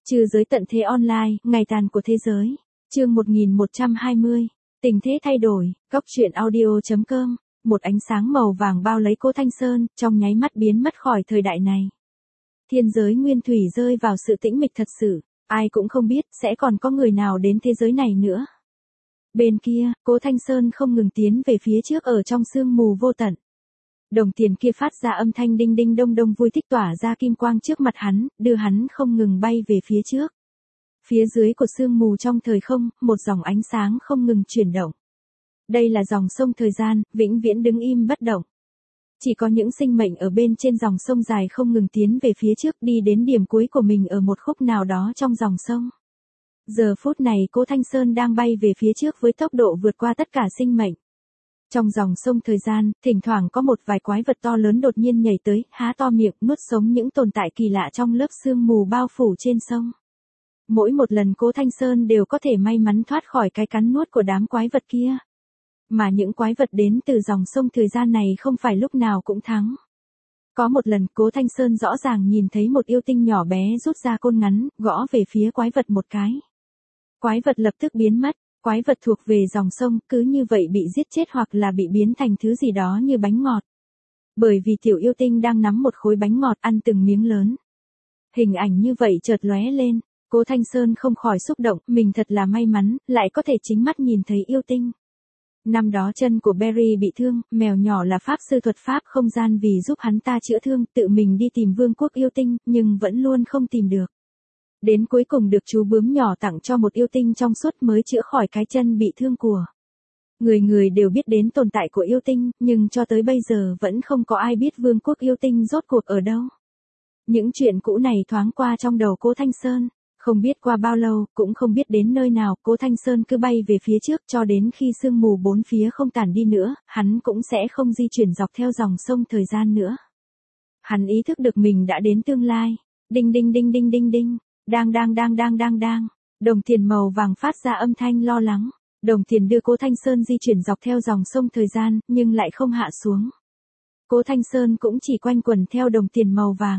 Trừ giới tận thế online, ngày tàn của thế giới. Chương 1120. Tình thế thay đổi, góc truyện audio.com. Một ánh sáng màu vàng bao lấy Cố Thanh Sơn, trong nháy mắt biến mất khỏi thời đại này. Thiên giới nguyên thủy rơi vào sự tĩnh mịch thật sự, ai cũng không biết sẽ còn có người nào đến thế giới này nữa. Bên kia, Cố Thanh Sơn không ngừng tiến về phía trước ở trong sương mù vô tận. Đồng tiền kia phát ra âm thanh đinh đinh đông đông vui thích tỏa ra kim quang trước mặt hắn, đưa hắn không ngừng bay về phía trước. Phía dưới của sương mù trong thời không, một dòng ánh sáng không ngừng chuyển động. Đây là dòng sông thời gian, vĩnh viễn đứng im bất động. Chỉ có những sinh mệnh ở bên trên dòng sông dài không ngừng tiến về phía trước đi đến điểm cuối của mình ở một khúc nào đó trong dòng sông. Giờ phút này Cố Thanh Sơn đang bay về phía trước với tốc độ vượt qua tất cả sinh mệnh. Trong dòng sông thời gian, thỉnh thoảng có một vài quái vật to lớn đột nhiên nhảy tới, há to miệng nuốt sống những tồn tại kỳ lạ trong lớp sương mù bao phủ trên sông. Mỗi một lần Cố Thanh Sơn đều có thể may mắn thoát khỏi cái cắn nuốt của đám quái vật kia. Mà những quái vật đến từ dòng sông thời gian này không phải lúc nào cũng thắng. Có một lần Cố Thanh Sơn rõ ràng nhìn thấy một yêu tinh nhỏ bé rút ra côn ngắn, gõ về phía quái vật một cái. Quái vật lập tức biến mất. Quái vật thuộc về dòng sông, cứ như vậy bị giết chết hoặc là bị biến thành thứ gì đó như bánh ngọt. Bởi vì tiểu yêu tinh đang nắm một khối bánh ngọt ăn từng miếng lớn. Hình ảnh như vậy chợt lóe lên, Cố Thanh Sơn không khỏi xúc động, mình thật là may mắn, lại có thể chính mắt nhìn thấy yêu tinh. Năm đó chân của Berry bị thương, mèo nhỏ là pháp sư thuật pháp không gian vì giúp hắn ta chữa thương, tự mình đi tìm vương quốc yêu tinh, nhưng vẫn luôn không tìm được. Đến cuối cùng được chú bướm nhỏ tặng cho một yêu tinh trong suốt mới chữa khỏi cái chân bị thương của. Người người đều biết đến tồn tại của yêu tinh, nhưng cho tới bây giờ vẫn không có ai biết vương quốc yêu tinh rốt cuộc ở đâu. Những chuyện cũ này thoáng qua trong đầu Cố Thanh Sơn, không biết qua bao lâu, cũng không biết đến nơi nào, Cố Thanh Sơn cứ bay về phía trước cho đến khi sương mù bốn phía không tản đi nữa, hắn cũng sẽ không di chuyển dọc theo dòng sông thời gian nữa. Hắn ý thức được mình đã đến tương lai. Đinh đinh đinh đinh đinh đinh. Đang. Đồng tiền màu vàng phát ra âm thanh lo lắng. Đồng tiền đưa Cố Thanh Sơn di chuyển dọc theo dòng sông thời gian, nhưng lại không hạ xuống. Cố Thanh Sơn cũng chỉ quanh quẩn theo đồng tiền màu vàng.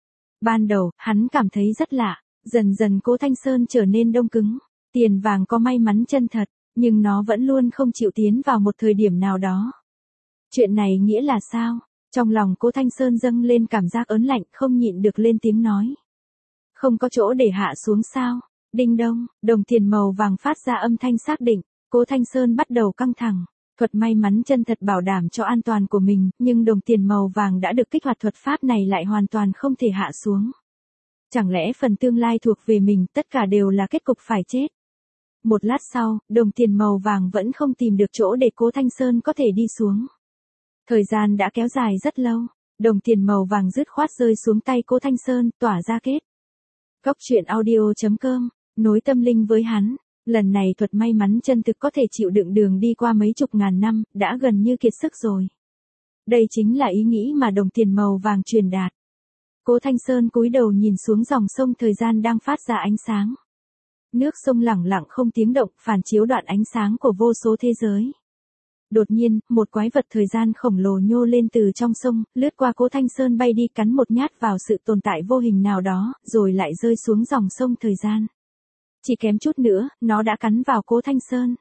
Ban đầu, hắn cảm thấy rất lạ. Dần dần Cố Thanh Sơn trở nên đông cứng. Tiền vàng có may mắn chân thật, nhưng nó vẫn luôn không chịu tiến vào một thời điểm nào đó. Chuyện này nghĩa là sao? Trong lòng Cố Thanh Sơn dâng lên cảm giác ớn lạnh, không nhịn được lên tiếng nói. Không có chỗ để hạ xuống sao? Đinh đông, đồng tiền màu vàng phát ra âm thanh xác định, Cố Thanh Sơn bắt đầu căng thẳng. Thuật may mắn chân thật bảo đảm cho an toàn của mình, nhưng đồng tiền màu vàng đã được kích hoạt thuật pháp này lại hoàn toàn không thể hạ xuống. Chẳng lẽ phần tương lai thuộc về mình, tất cả đều là kết cục phải chết? Một lát sau, đồng tiền màu vàng vẫn không tìm được chỗ để Cố Thanh Sơn có thể đi xuống. Thời gian đã kéo dài rất lâu, đồng tiền màu vàng dứt khoát rơi xuống tay Cố Thanh Sơn, tỏa ra kết. Góc truyện audio.com, nối tâm linh với hắn. Lần này thuật may mắn chân thực có thể chịu đựng đường đi qua mấy chục ngàn năm, đã gần như kiệt sức rồi. Đây chính là ý nghĩ mà đồng tiền màu vàng truyền đạt. Cố Thanh Sơn cúi đầu nhìn xuống dòng sông thời gian đang phát ra ánh sáng. Nước sông lẳng lặng không tiếng động, phản chiếu đoạn ánh sáng của vô số thế giới. Đột nhiên, một quái vật thời gian khổng lồ nhô lên từ trong sông, lướt qua Cố Thanh Sơn bay đi cắn một nhát vào sự tồn tại vô hình nào đó, rồi lại rơi xuống dòng sông thời gian. Chỉ kém chút nữa, nó đã cắn vào Cố Thanh Sơn.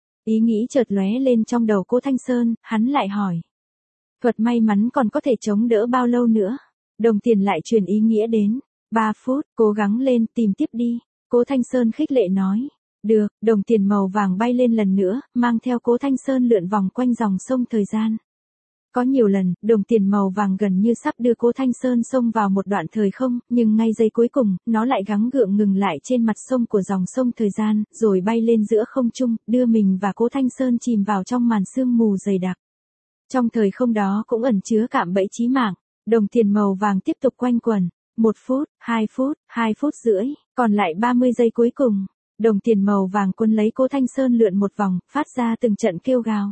Ý nghĩ chợt lóe lên trong đầu Cố Thanh Sơn, hắn lại hỏi. Thuật may mắn còn có thể chống đỡ bao lâu nữa? Đồng tiền lại truyền ý nghĩa đến. 3 phút, cố gắng lên, tìm tiếp đi. Cố Thanh Sơn khích lệ nói. Được, đồng tiền màu vàng bay lên lần nữa, mang theo Cố Thanh Sơn lượn vòng quanh dòng sông thời gian. Có nhiều lần, đồng tiền màu vàng gần như sắp đưa Cố Thanh Sơn xông vào một đoạn thời không, nhưng ngay giây cuối cùng, nó lại gắng gượng ngừng lại trên mặt sông của dòng sông thời gian, rồi bay lên giữa không trung, đưa mình và Cố Thanh Sơn chìm vào trong màn sương mù dày đặc. Trong thời không đó cũng ẩn chứa cạm bẫy chí mạng. Đồng tiền màu vàng tiếp tục quanh quẩn. 1 phút, 2 phút, 2 phút rưỡi, còn lại 30 giây cuối cùng. Đồng tiền màu vàng cuốn lấy Cố Thanh Sơn lượn một vòng, phát ra từng trận kêu gào.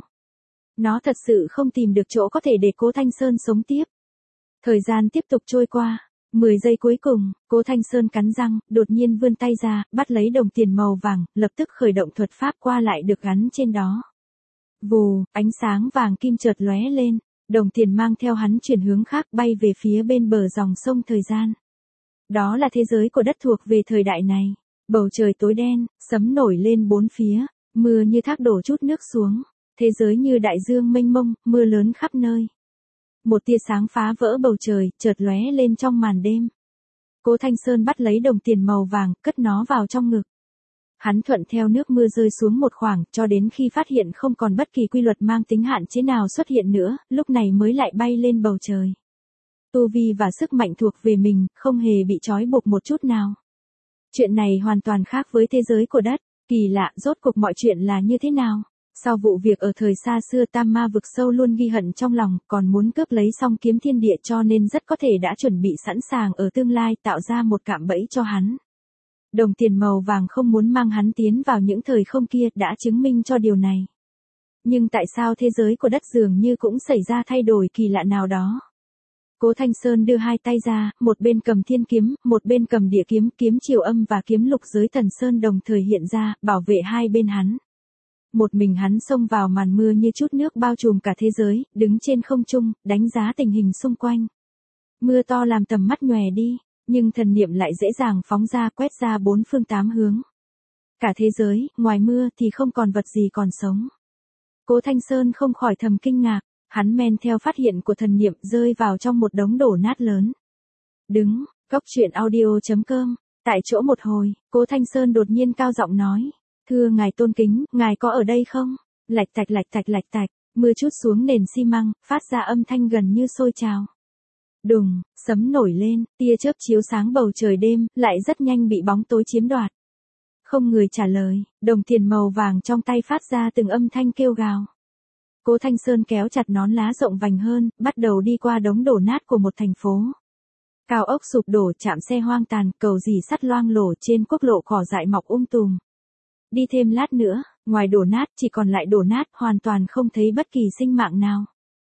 Nó thật sự không tìm được chỗ có thể để Cố Thanh Sơn sống tiếp. Thời gian tiếp tục trôi qua. 10 giây cuối cùng, Cố Thanh Sơn cắn răng, đột nhiên vươn tay ra, bắt lấy đồng tiền màu vàng, lập tức khởi động thuật pháp qua lại được gắn trên đó. Vù, ánh sáng vàng kim chợt lóe lên. Đồng tiền mang theo hắn chuyển hướng khác bay về phía bên bờ dòng sông thời gian. Đó là thế giới của đất thuộc về thời đại này. Bầu trời tối đen, sấm nổi lên bốn phía, mưa như thác đổ chút nước xuống. Thế giới như đại dương mênh mông, mưa lớn khắp nơi. Một tia sáng phá vỡ bầu trời, chợt lóe lên trong màn đêm. Cố Thanh Sơn bắt lấy đồng tiền màu vàng, cất nó vào trong ngực. Hắn thuận theo nước mưa rơi xuống một khoảng, cho đến khi phát hiện không còn bất kỳ quy luật mang tính hạn chế nào xuất hiện nữa, lúc này mới lại bay lên bầu trời. Tu vi và sức mạnh thuộc về mình, không hề bị trói buộc một chút nào. Chuyện này hoàn toàn khác với thế giới của đất. Kỳ lạ, rốt cuộc mọi chuyện là như thế nào? Sau vụ việc ở thời xa xưa, Tam Ma vực sâu luôn ghi hận trong lòng, còn muốn cướp lấy song kiếm thiên địa, cho nên rất có thể đã chuẩn bị sẵn sàng ở tương lai tạo ra một cạm bẫy cho hắn. Đồng tiền màu vàng không muốn mang hắn tiến vào những thời không kia đã chứng minh cho điều này. Nhưng tại sao thế giới của đất dường như cũng xảy ra thay đổi kỳ lạ nào đó? Cố Thanh Sơn đưa hai tay ra, một bên cầm thiên kiếm, một bên cầm địa kiếm, kiếm triều âm và kiếm lục giới thần sơn đồng thời hiện ra, bảo vệ hai bên hắn. Một mình hắn xông vào màn mưa như chút nước bao trùm cả thế giới, đứng trên không trung, đánh giá tình hình xung quanh. Mưa to làm tầm mắt nhòe đi, nhưng thần niệm lại dễ dàng phóng ra, quét ra bốn phương tám hướng. Cả thế giới, ngoài mưa thì không còn vật gì còn sống. Cố Thanh Sơn không khỏi thầm kinh ngạc, hắn men theo phát hiện của thần niệm rơi vào trong một đống đổ nát lớn. Đứng, Góc Truyện Audio.com, tại chỗ một hồi, Cố Thanh Sơn đột nhiên cao giọng nói. Thưa ngài tôn kính, ngài có ở đây không? Lạch tạch lạch tạch lạch tạch, mưa trút xuống nền xi măng, phát ra âm thanh gần như sôi trào. Đùng, sấm nổi lên, tia chớp chiếu sáng bầu trời đêm, lại rất nhanh bị bóng tối chiếm đoạt. Không người trả lời, đồng tiền màu vàng trong tay phát ra từng âm thanh kêu gào. Cố Thanh Sơn kéo chặt nón lá rộng vành hơn, bắt đầu đi qua đống đổ nát của một thành phố. Cao ốc sụp đổ, trạm xe hoang tàn, cầu rì sắt loang lổ, trên quốc lộ cỏ dại mọc tùm. Đi thêm lát nữa, ngoài đổ nát chỉ còn lại đổ nát, hoàn toàn không thấy bất kỳ sinh mạng nào.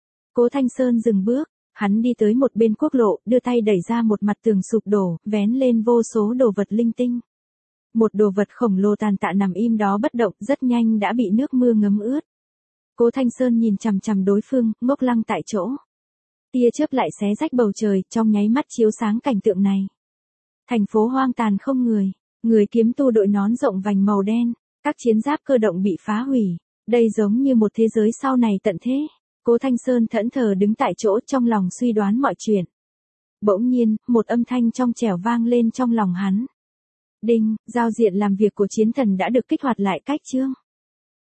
Cố Thanh Sơn dừng bước, hắn đi tới một bên quốc lộ, đưa tay đẩy ra một mặt tường sụp đổ, vén lên vô số đồ vật linh tinh. Một đồ vật khổng lồ tàn tạ nằm im đó bất động, rất nhanh đã bị nước mưa ngấm ướt. Cố Thanh Sơn nhìn chằm chằm đối phương, ngốc lăng tại chỗ. Tia chớp lại xé rách bầu trời, trong nháy mắt chiếu sáng cảnh tượng này. Thành phố hoang tàn không người. Người kiếm tu đội nón rộng vành màu đen, các chiến giáp cơ động bị phá hủy. Đây giống như một thế giới sau này tận thế. Cố Thanh Sơn thẫn thờ đứng tại chỗ, trong lòng suy đoán mọi chuyện. Bỗng nhiên, một âm thanh trong trẻo vang lên trong lòng hắn. Đinh, giao diện làm việc của chiến thần đã được kích hoạt lại, cách chương.